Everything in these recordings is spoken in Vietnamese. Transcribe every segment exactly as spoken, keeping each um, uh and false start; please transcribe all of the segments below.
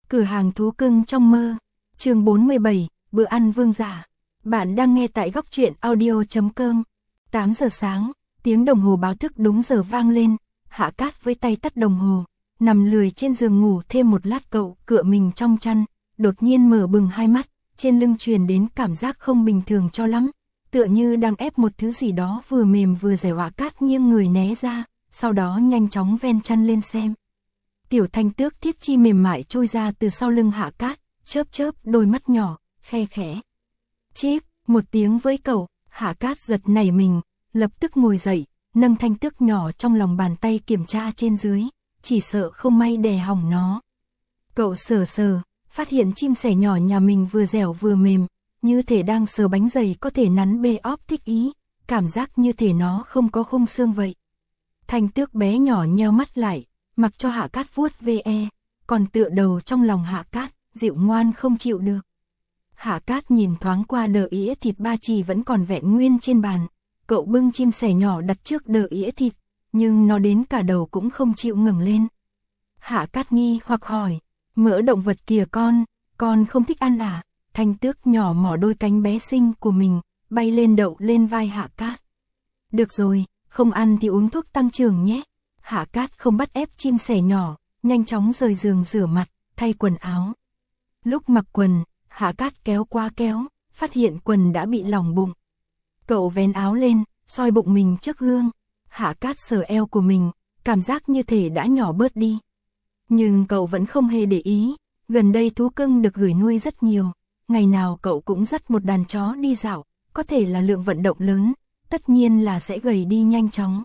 Cửa hàng thú cưng trong mơ. Chương bốn mươi bảy, bữa ăn vương giả. Bạn đang nghe tại góc truyện audio chấm com. tám giờ sáng, tiếng đồng hồ báo thức đúng giờ vang lên, Hạ Cát với tay tắt đồng hồ, nằm lười trên giường ngủ thêm một lát. Cậu cựa mình trong chăn, đột nhiên mở bừng hai mắt, trên lưng truyền đến cảm giác không bình thường cho lắm, tựa như đang ép một thứ gì đó vừa mềm vừa dẻo. Hạ Cát nghiêng người né ra, sau đó nhanh chóng ven chăn lên xem. Tiểu Thanh Tước Thiết Chi mềm mại trôi ra từ sau lưng Hạ Cát, chớp chớp đôi mắt nhỏ, khe khẽ. Chíp, một tiếng với cậu, Hạ Cát giật nảy mình, lập tức ngồi dậy, nâng Thanh Tước nhỏ trong lòng bàn tay kiểm tra trên dưới, chỉ sợ không may đè hỏng nó. Cậu sờ sờ, phát hiện chim sẻ nhỏ nhà mình vừa dẻo vừa mềm, như thể đang sờ bánh dày có thể nắn bê óp thích ý, cảm giác như thể nó không có khung xương vậy. Thanh Tước bé nhỏ nheo mắt lại, mặc cho Hạ Cát vuốt ve, còn tựa đầu trong lòng Hạ Cát, dịu ngoan không chịu được. Hạ Cát nhìn thoáng qua đờ ĩa thịt ba chỉ vẫn còn vẹn nguyên trên bàn, cậu bưng chim sẻ nhỏ đặt trước đờ ĩa thịt, nhưng nó đến cả đầu cũng không chịu ngẩng lên. Hạ Cát nghi hoặc hỏi, mỡ động vật kìa con, con không thích ăn à? Thanh Tước nhỏ mỏ đôi cánh bé xinh của mình, bay lên đậu lên vai Hạ Cát. Được rồi, không ăn thì uống thuốc tăng trưởng nhé. Hạ Cát không bắt ép chim sẻ nhỏ, nhanh chóng rời giường rửa mặt, thay quần áo. Lúc mặc quần, Hạ Cát kéo qua kéo, phát hiện quần đã bị lỏng bụng. Cậu vén áo lên, soi bụng mình trước gương. Hạ Cát sờ eo của mình, cảm giác như thể đã nhỏ bớt đi. Nhưng cậu vẫn không hề để ý, gần đây thú cưng được gửi nuôi rất nhiều. Ngày nào cậu cũng dắt một đàn chó đi dạo, có thể là lượng vận động lớn, tất nhiên là sẽ gầy đi nhanh chóng.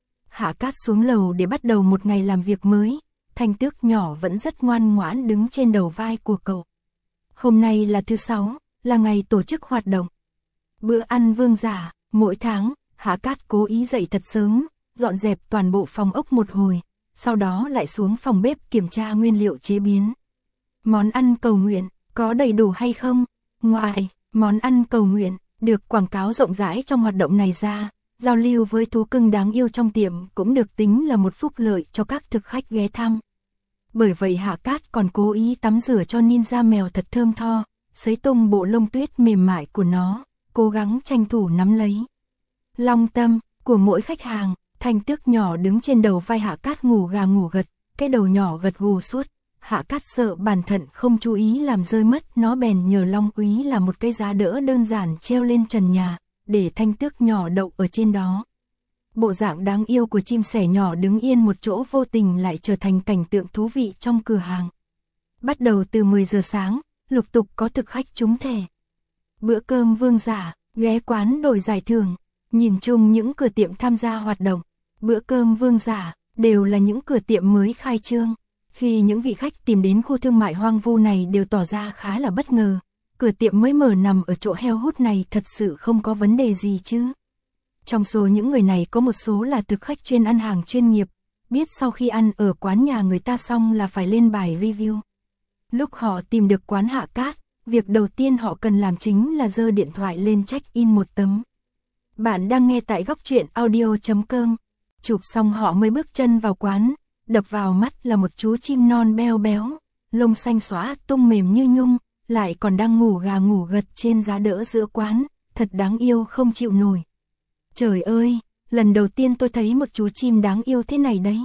Hạ Cát xuống lầu để bắt đầu một ngày làm việc mới, Thanh Tước nhỏ vẫn rất ngoan ngoãn đứng trên đầu vai của cậu. Hôm nay là thứ sáu, là ngày tổ chức hoạt động. Bữa ăn vương giả, mỗi tháng, Hạ Cát cố ý dậy thật sớm, dọn dẹp toàn bộ phòng ốc một hồi, sau đó lại xuống phòng bếp kiểm tra nguyên liệu chế biến. Món ăn cầu nguyện, có đầy đủ hay không? Ngoài món ăn cầu nguyện, được quảng cáo rộng rãi trong hoạt động này ra, giao lưu với thú cưng đáng yêu trong tiệm cũng được tính là một phúc lợi cho các thực khách ghé thăm. Bởi vậy Hạ Cát còn cố ý tắm rửa cho Ninja mèo thật thơm tho, sấy tung bộ lông tuyết mềm mại của nó, cố gắng tranh thủ nắm lấy long tâm của mỗi khách hàng. Thanh Tước nhỏ đứng trên đầu vai Hạ Cát ngủ gà ngủ gật, cái đầu nhỏ gật gù suốt. Hạ Cát sợ bản thân không chú ý làm rơi mất, nó bèn nhờ Long Úy là một cái giá đỡ đơn giản treo lên trần nhà, để Thanh Tước nhỏ đậu ở trên đó. Bộ dạng đáng yêu của chim sẻ nhỏ đứng yên một chỗ vô tình lại trở thành cảnh tượng thú vị trong cửa hàng. Bắt đầu từ mười giờ sáng, lục tục có thực khách trúng thẻ. Bữa cơm vương giả, ghé quán đổi giải thưởng, nhìn chung những cửa tiệm tham gia hoạt động. Bữa cơm vương giả, đều là những cửa tiệm mới khai trương. Khi những vị khách tìm đến khu thương mại hoang vu này đều tỏ ra khá là bất ngờ. Cửa tiệm mới mở nằm ở chỗ heo hút này thật sự không có vấn đề gì chứ. Trong số những người này có một số là thực khách chuyên ăn hàng chuyên nghiệp, biết sau khi ăn ở quán nhà người ta xong là phải lên bài review. Lúc họ tìm được quán Hạ Cát, việc đầu tiên họ cần làm chính là giơ điện thoại lên check-in một tấm. Bạn đang nghe tại góc truyện audio chấm com. Chụp xong họ mới bước chân vào quán, đập vào mắt là một chú chim non beo béo, lông xanh xóa tung mềm như nhung, lại còn đang ngủ gà ngủ gật trên giá đỡ giữa quán, thật đáng yêu không chịu nổi. Trời ơi, lần đầu tiên tôi thấy một chú chim đáng yêu thế này đấy.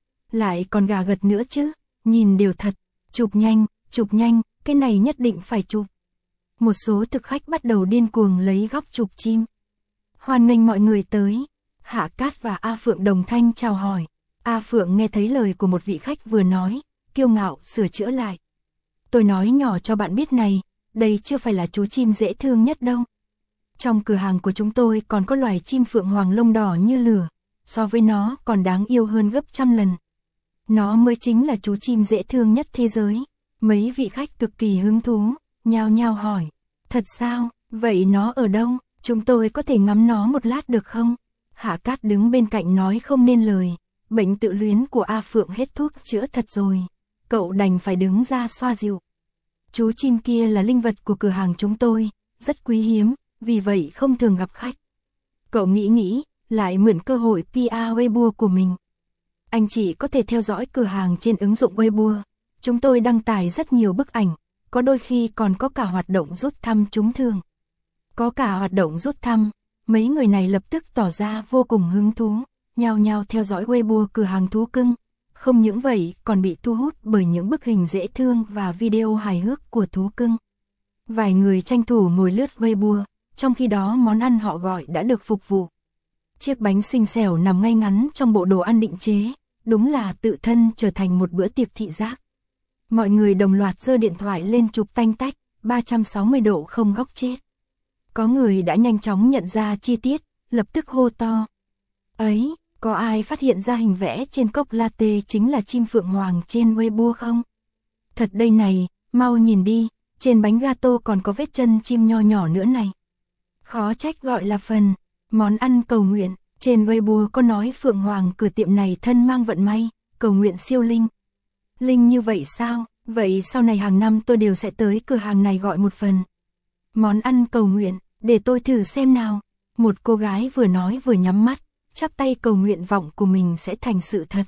Lại còn gà gật nữa chứ, nhìn đều thật, chụp nhanh, chụp nhanh, cái này nhất định phải chụp. Một số thực khách bắt đầu điên cuồng lấy góc chụp chim. Hoan nghênh mọi người tới. Hạ Cát và A Phượng đồng thanh chào hỏi. A Phượng nghe thấy lời của một vị khách vừa nói, kiêu ngạo sửa chữa lại. Tôi nói nhỏ cho bạn biết này, đây chưa phải là chú chim dễ thương nhất đâu. Trong cửa hàng của chúng tôi còn có loài chim phượng hoàng lông đỏ như lửa, so với nó còn đáng yêu hơn gấp trăm lần. Nó mới chính là chú chim dễ thương nhất thế giới. Mấy vị khách cực kỳ hứng thú, nhao nhao hỏi. Thật sao, vậy nó ở đâu, chúng tôi có thể ngắm nó một lát được không? Hạ Cát đứng bên cạnh nói không nên lời, bệnh tự luyến của A Phượng hết thuốc chữa thật rồi. Cậu đành phải đứng ra xoa dịu. Chú chim kia là linh vật của cửa hàng chúng tôi, rất quý hiếm, vì vậy không thường gặp khách. Cậu nghĩ nghĩ, lại mượn cơ hội pê e rờ Weibo của mình. Anh chị có thể theo dõi cửa hàng trên ứng dụng Weibo, Chúng tôi đăng tải rất nhiều bức ảnh, có đôi khi còn có cả hoạt động rút thăm trúng thưởng. Có cả hoạt động rút thăm, mấy người này lập tức tỏ ra vô cùng hứng thú, nhao nhao theo dõi Weibo cửa hàng thú cưng. Không những vậy, còn bị thu hút bởi những bức hình dễ thương và video hài hước của thú cưng. Vài người tranh thủ ngồi lướt Weibo, trong khi đó món ăn họ gọi đã được phục vụ. Chiếc bánh xinh xẻo nằm ngay ngắn trong bộ đồ ăn định chế, đúng là tự thân trở thành một bữa tiệc thị giác. Mọi người đồng loạt giơ điện thoại lên chụp tanh tách, ba trăm sáu mươi độ không góc chết. Có người đã nhanh chóng nhận ra chi tiết, lập tức hô to. Ấy, có ai phát hiện ra hình vẽ trên cốc latte chính là chim phượng hoàng trên Weibo không? Thật đây này, mau nhìn đi, trên bánh gato còn có vết chân chim nho nhỏ nữa này. Khó trách gọi là phần món ăn cầu nguyện, trên Weibo có nói phượng hoàng cửa tiệm này thân mang vận may, cầu nguyện siêu linh. Linh như vậy sao? Vậy sau này hàng năm tôi đều sẽ tới cửa hàng này gọi một phần món ăn cầu nguyện, để tôi thử xem nào. Một cô gái vừa nói vừa nhắm mắt, chắp tay cầu nguyện vọng của mình sẽ thành sự thật.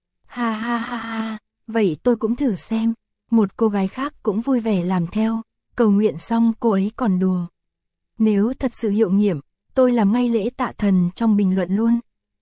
Ha ha ha ha, vậy tôi cũng thử xem. Một cô gái khác cũng vui vẻ làm theo, cầu nguyện xong cô ấy còn đùa. Nếu thật sự hiệu nghiệm, tôi làm ngay lễ tạ thần trong bình luận luôn.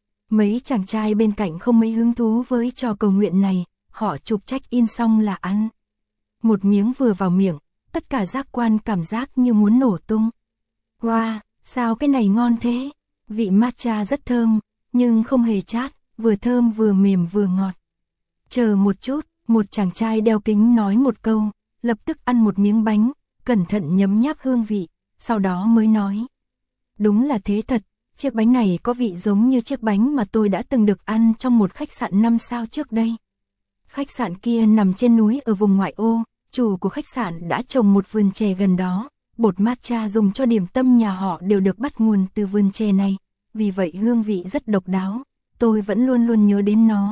Mấy chàng trai bên cạnh không mấy hứng thú với trò cầu nguyện này, họ chụp check-in xong là ăn. Một miếng vừa vào miệng, tất cả giác quan cảm giác như muốn nổ tung. Wow, sao cái này ngon thế? Vị matcha rất thơm, nhưng không hề chát, vừa thơm vừa mềm vừa ngọt. Chờ một chút, một chàng trai đeo kính nói một câu, lập tức ăn một miếng bánh, cẩn thận nhấm nháp hương vị, sau đó mới nói. Đúng là thế thật, chiếc bánh này có vị giống như chiếc bánh mà tôi đã từng được ăn trong một khách sạn năm sao trước đây. Khách sạn kia nằm trên núi ở vùng ngoại ô, chủ của khách sạn đã trồng một vườn chè gần đó, bột matcha dùng cho điểm tâm nhà họ đều được bắt nguồn từ vườn chè này, vì vậy hương vị rất độc đáo, tôi vẫn luôn luôn nhớ đến nó.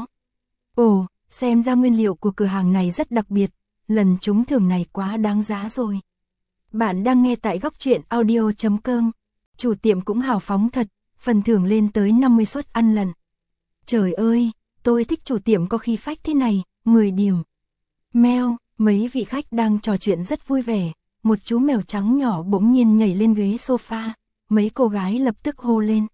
Ồ, xem ra nguyên liệu của cửa hàng này rất đặc biệt, lần trúng thưởng này quá đáng giá rồi. Bạn đang nghe tại góc truyện audio chấm com, chủ tiệm cũng hào phóng thật, phần thưởng lên tới năm mươi suất ăn lần. Trời ơi, tôi thích chủ tiệm có khí phách thế này, mười điểm. Mèo, mấy vị khách đang trò chuyện rất vui vẻ, một chú mèo trắng nhỏ bỗng nhiên nhảy lên ghế sofa, mấy cô gái lập tức hô lên.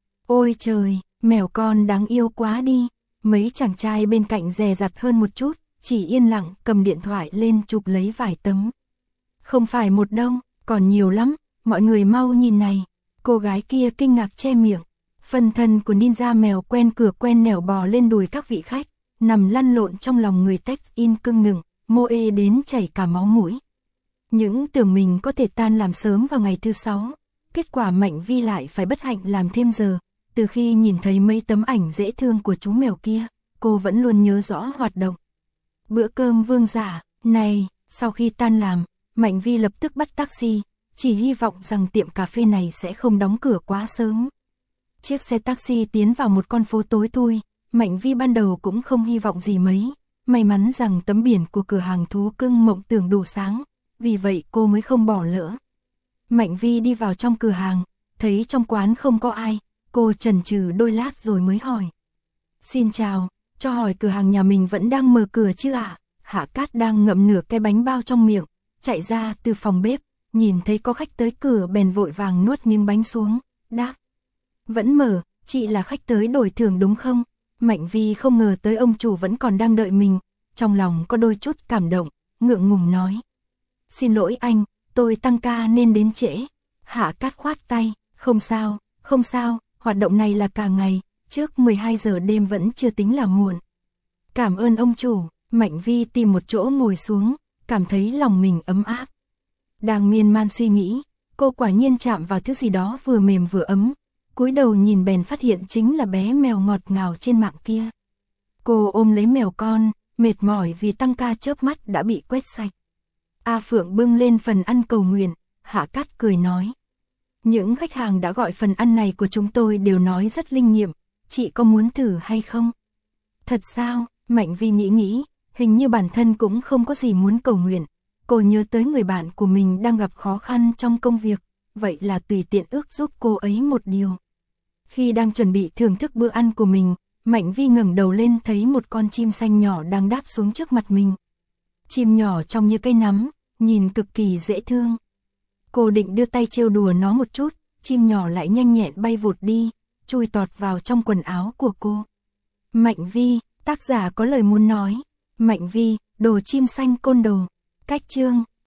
Ôi trời, mèo con đáng yêu quá đi. Mấy chàng trai bên cạnh dè dặt hơn một chút, chỉ yên lặng cầm điện thoại lên chụp lấy vài tấm. Không phải một đâu, còn nhiều lắm, mọi người mau nhìn này. Cô gái kia kinh ngạc che miệng. Phần thân của ninja mèo quen cửa quen nẻo bò lên đùi các vị khách, nằm lăn lộn trong lòng người check-in cưng nựng, mô ê đến chảy cả máu mũi. Những tưởng mình có thể tan làm sớm vào ngày thứ sáu, kết quả Mạnh Vi lại phải bất hạnh làm thêm giờ. Từ khi nhìn thấy mấy tấm ảnh dễ thương của chú mèo kia, cô vẫn luôn nhớ rõ hoạt động. Bữa cơm vương giả, này, sau khi tan làm, Mạnh Vi lập tức bắt taxi, chỉ hy vọng rằng tiệm cà phê này sẽ không đóng cửa quá sớm. Chiếc xe taxi tiến vào một con phố tối thui, Mạnh Vi ban đầu cũng không hy vọng gì mấy, may mắn rằng tấm biển của cửa hàng thú cưng mộng tưởng đủ sáng, vì vậy cô mới không bỏ lỡ. Mạnh Vi đi vào trong cửa hàng, thấy trong quán không có ai. Cô chần chừ đôi lát rồi mới hỏi. Xin chào, cho hỏi cửa hàng nhà mình vẫn đang mở cửa chứ ạ? À? Hạ Cát đang ngậm nửa cái bánh bao trong miệng, chạy ra từ phòng bếp, nhìn thấy có khách tới cửa bèn vội vàng nuốt miếng bánh xuống, đáp. Vẫn mở, chị là khách tới đổi thưởng đúng không? Mạnh Vi không ngờ tới ông chủ vẫn còn đang đợi mình, trong lòng có đôi chút cảm động, ngượng ngùng nói. Xin lỗi anh, tôi tăng ca nên đến trễ. Hạ Cát khoát tay, không sao, không sao. Hoạt động này là cả ngày, trước mười hai giờ đêm vẫn chưa tính là muộn. Cảm ơn ông chủ, Mạnh Vi tìm một chỗ ngồi xuống, cảm thấy lòng mình ấm áp. Đang miên man suy nghĩ, cô quả nhiên chạm vào thứ gì đó vừa mềm vừa ấm, cúi đầu nhìn bèn phát hiện chính là bé mèo ngọt ngào trên mạng kia. Cô ôm lấy mèo con, mệt mỏi vì tăng ca chớp mắt đã bị quét sạch. A Phượng bưng lên phần ăn cầu nguyện, Hạ Cát cười nói. Những khách hàng đã gọi phần ăn này của chúng tôi đều nói rất linh nghiệm, chị có muốn thử hay không? Thật sao? Mạnh Vi nghĩ nghĩ, hình như bản thân cũng không có gì muốn cầu nguyện. Cô nhớ tới người bạn của mình đang gặp khó khăn trong công việc, vậy là tùy tiện ước giúp cô ấy một điều. Khi đang chuẩn bị thưởng thức bữa ăn của mình, Mạnh Vi ngẩng đầu lên thấy một con chim xanh nhỏ đang đáp xuống trước mặt mình. Chim nhỏ trông như cây nắm, nhìn cực kỳ dễ thương. Cô định đưa tay trêu đùa nó một chút, chim nhỏ lại nhanh nhẹn bay vụt đi, chui tọt vào trong quần áo của cô. Mạnh Vi, tác giả có lời muốn nói. Mạnh Vi, đồ chim xanh côn đồ. Cách chương